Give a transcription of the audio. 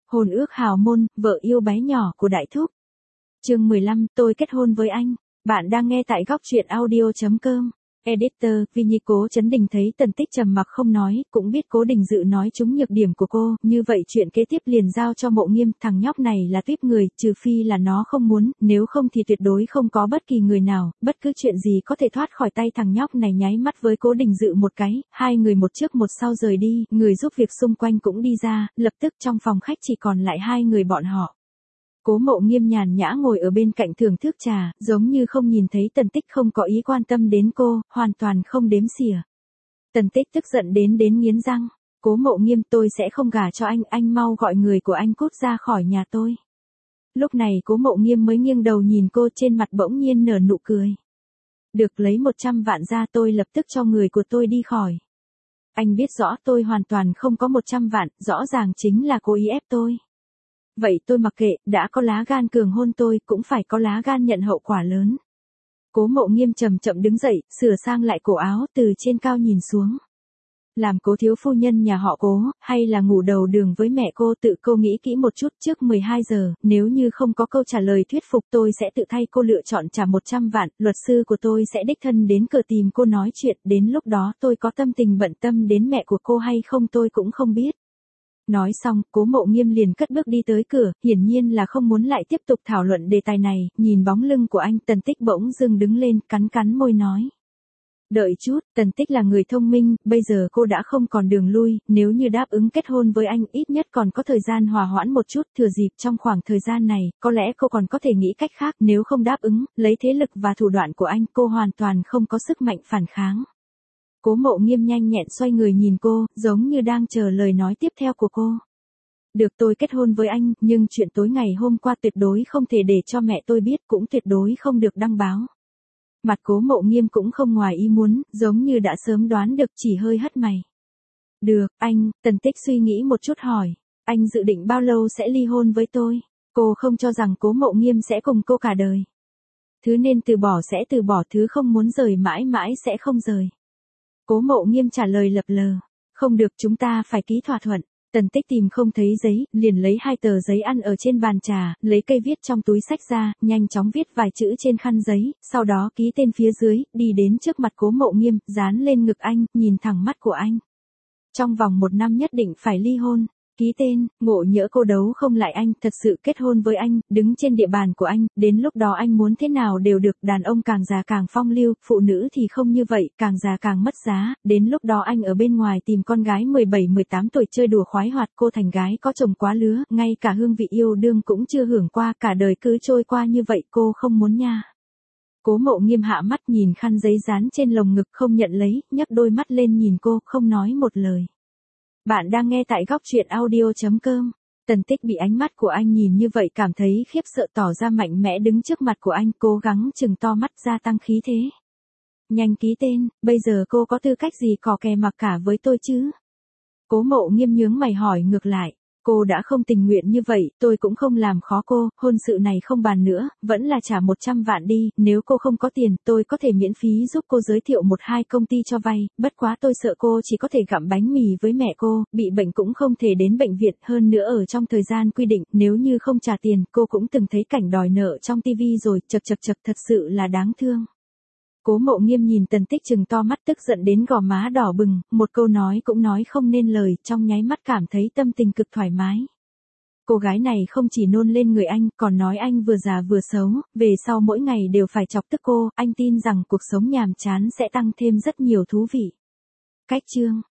Hôn ước hào môn, vợ yêu bé nhỏ của Đại Thúc. Chương 15, tôi kết hôn với anh. Bạn đang nghe tại góc truyện audio.com. Editor, Vinny. Cố Chấn Đình thấy Tần Tích trầm mặc không nói, cũng biết Cố Đình Dự nói trúng nhược điểm của cô, như vậy chuyện kế tiếp liền giao cho Mộ Nghiêm. Thằng nhóc này là tuyếp người, trừ phi là nó không muốn, nếu không thì tuyệt đối không có bất kỳ người nào, bất cứ chuyện gì có thể thoát khỏi tay thằng nhóc này. Nháy mắt với Cố Đình Dự một cái, hai người một trước một sau rời đi, người giúp việc xung quanh cũng đi ra, lập tức trong phòng khách chỉ còn lại hai người bọn họ. Cố Mộ Nghiêm nhàn nhã ngồi ở bên cạnh thưởng thức trà, giống như không nhìn thấy Tần Tích không có ý quan tâm đến cô, hoàn toàn không đếm xỉa. Tần Tích tức giận đến nghiến răng. Cố Mộ Nghiêm, tôi sẽ không gả cho anh mau gọi người của anh cút ra khỏi nhà tôi. Lúc này Cố Mộ Nghiêm mới nghiêng đầu nhìn cô, trên mặt bỗng nhiên nở nụ cười. Được, lấy 100 vạn ra, tôi lập tức cho người của tôi đi khỏi. Anh biết rõ tôi hoàn toàn không có 100 vạn, rõ ràng chính là cố ý ép tôi. Vậy tôi mặc kệ, đã có lá gan cường hôn tôi, cũng phải có lá gan nhận hậu quả lớn. Cố Mộ Nghiêm chậm chậm đứng dậy, sửa sang lại cổ áo, từ trên cao nhìn xuống. Làm Cố thiếu phu nhân nhà họ Cố, hay là ngủ đầu đường với mẹ cô? Tự cô nghĩ kỹ một chút. Trước 12 giờ, nếu như không có câu trả lời thuyết phục, tôi sẽ tự thay cô lựa chọn trả 100 vạn, luật sư của tôi sẽ đích thân đến cửa tìm cô nói chuyện, đến lúc đó tôi có tâm tình bận tâm đến mẹ của cô hay không tôi cũng không biết. Nói xong, Cố Mộ Nghiêm liền cất bước đi tới cửa, hiển nhiên là không muốn lại tiếp tục thảo luận đề tài này. Nhìn bóng lưng của anh, Tần Tích bỗng dưng đứng lên, cắn môi nói. Đợi chút, Tần Tích là người thông minh, bây giờ cô đã không còn đường lui, nếu như đáp ứng kết hôn với anh, ít nhất còn có thời gian hòa hoãn một chút, thừa dịp trong khoảng thời gian này, có lẽ cô còn có thể nghĩ cách khác, nếu không đáp ứng, lấy thế lực và thủ đoạn của anh, cô hoàn toàn không có sức mạnh phản kháng. Cố Mộ Nghiêm nhanh nhẹn xoay người nhìn cô, giống như đang chờ lời nói tiếp theo của cô. Được, tôi kết hôn với anh, nhưng chuyện tối ngày hôm qua tuyệt đối không thể để cho mẹ tôi biết, cũng tuyệt đối không được đăng báo. Mặt Cố Mộ Nghiêm cũng không ngoài ý muốn, giống như đã sớm đoán được, chỉ hơi hất mày. Được, anh. Tần Tích suy nghĩ một chút hỏi. Anh dự định bao lâu sẽ ly hôn với tôi? Cô không cho rằng Cố Mộ Nghiêm sẽ cùng cô cả đời. Thứ nên từ bỏ sẽ từ bỏ, thứ không muốn rời mãi mãi sẽ không rời. Cố Mộ Nghiêm trả lời lập lờ. Không được, chúng ta phải ký thỏa thuận. Tần Tích tìm không thấy giấy, liền lấy 2 tờ giấy ăn ở trên bàn trà, lấy cây viết trong túi xách ra, nhanh chóng viết vài chữ trên khăn giấy, sau đó ký tên phía dưới, đi đến trước mặt Cố Mộ Nghiêm, dán lên ngực anh, nhìn thẳng mắt của anh. Trong vòng 1 năm nhất định phải ly hôn. Ký tên, ngộ nhỡ cô đấu không lại anh, thật sự kết hôn với anh, đứng trên địa bàn của anh, đến lúc đó anh muốn thế nào đều được, đàn ông càng già càng phong lưu, phụ nữ thì không như vậy, càng già càng mất giá, đến lúc đó anh ở bên ngoài tìm con gái 17-18 tuổi chơi đùa khoái hoạt, cô thành gái có chồng quá lứa, ngay cả hương vị yêu đương cũng chưa hưởng qua, cả đời cứ trôi qua như vậy, cô không muốn nha. Cố Mộ Nghiêm hạ mắt nhìn khăn giấy dán trên lồng ngực, không nhận lấy, nhấc đôi mắt lên nhìn cô, không nói một lời. Bạn đang nghe tại góc truyện audio.com. Tần Tích bị ánh mắt của anh nhìn như vậy cảm thấy khiếp sợ, tỏ ra mạnh mẽ đứng trước mặt của anh, cố gắng chừng to mắt gia tăng khí thế. Nhanh ký tên, bây giờ cô có tư cách gì cò kè mặc cả với tôi chứ? Cố Mộ Nghiêm nhướng mày hỏi ngược lại. Cô đã không tình nguyện như vậy, tôi cũng không làm khó cô, hôn sự này không bàn nữa, vẫn là trả 100 vạn đi, nếu cô không có tiền, tôi có thể miễn phí giúp cô giới thiệu 1-2 công ty cho vay, bất quá tôi sợ cô chỉ có thể gặm bánh mì với mẹ cô, bị bệnh cũng không thể đến bệnh viện, hơn nữa ở trong thời gian quy định, nếu như không trả tiền, cô cũng từng thấy cảnh đòi nợ trong tivi rồi, chật thật sự là đáng thương. Cố Mộ Nghiêm nhìn Tần Tích trừng to mắt, tức giận đến gò má đỏ bừng, một câu nói cũng nói không nên lời, trong nháy mắt cảm thấy tâm tình cực thoải mái. Cô gái này không chỉ nôn lên người anh, còn nói anh vừa già vừa xấu, về sau mỗi ngày đều phải chọc tức cô, anh tin rằng cuộc sống nhàm chán sẽ tăng thêm rất nhiều thú vị. Cách chương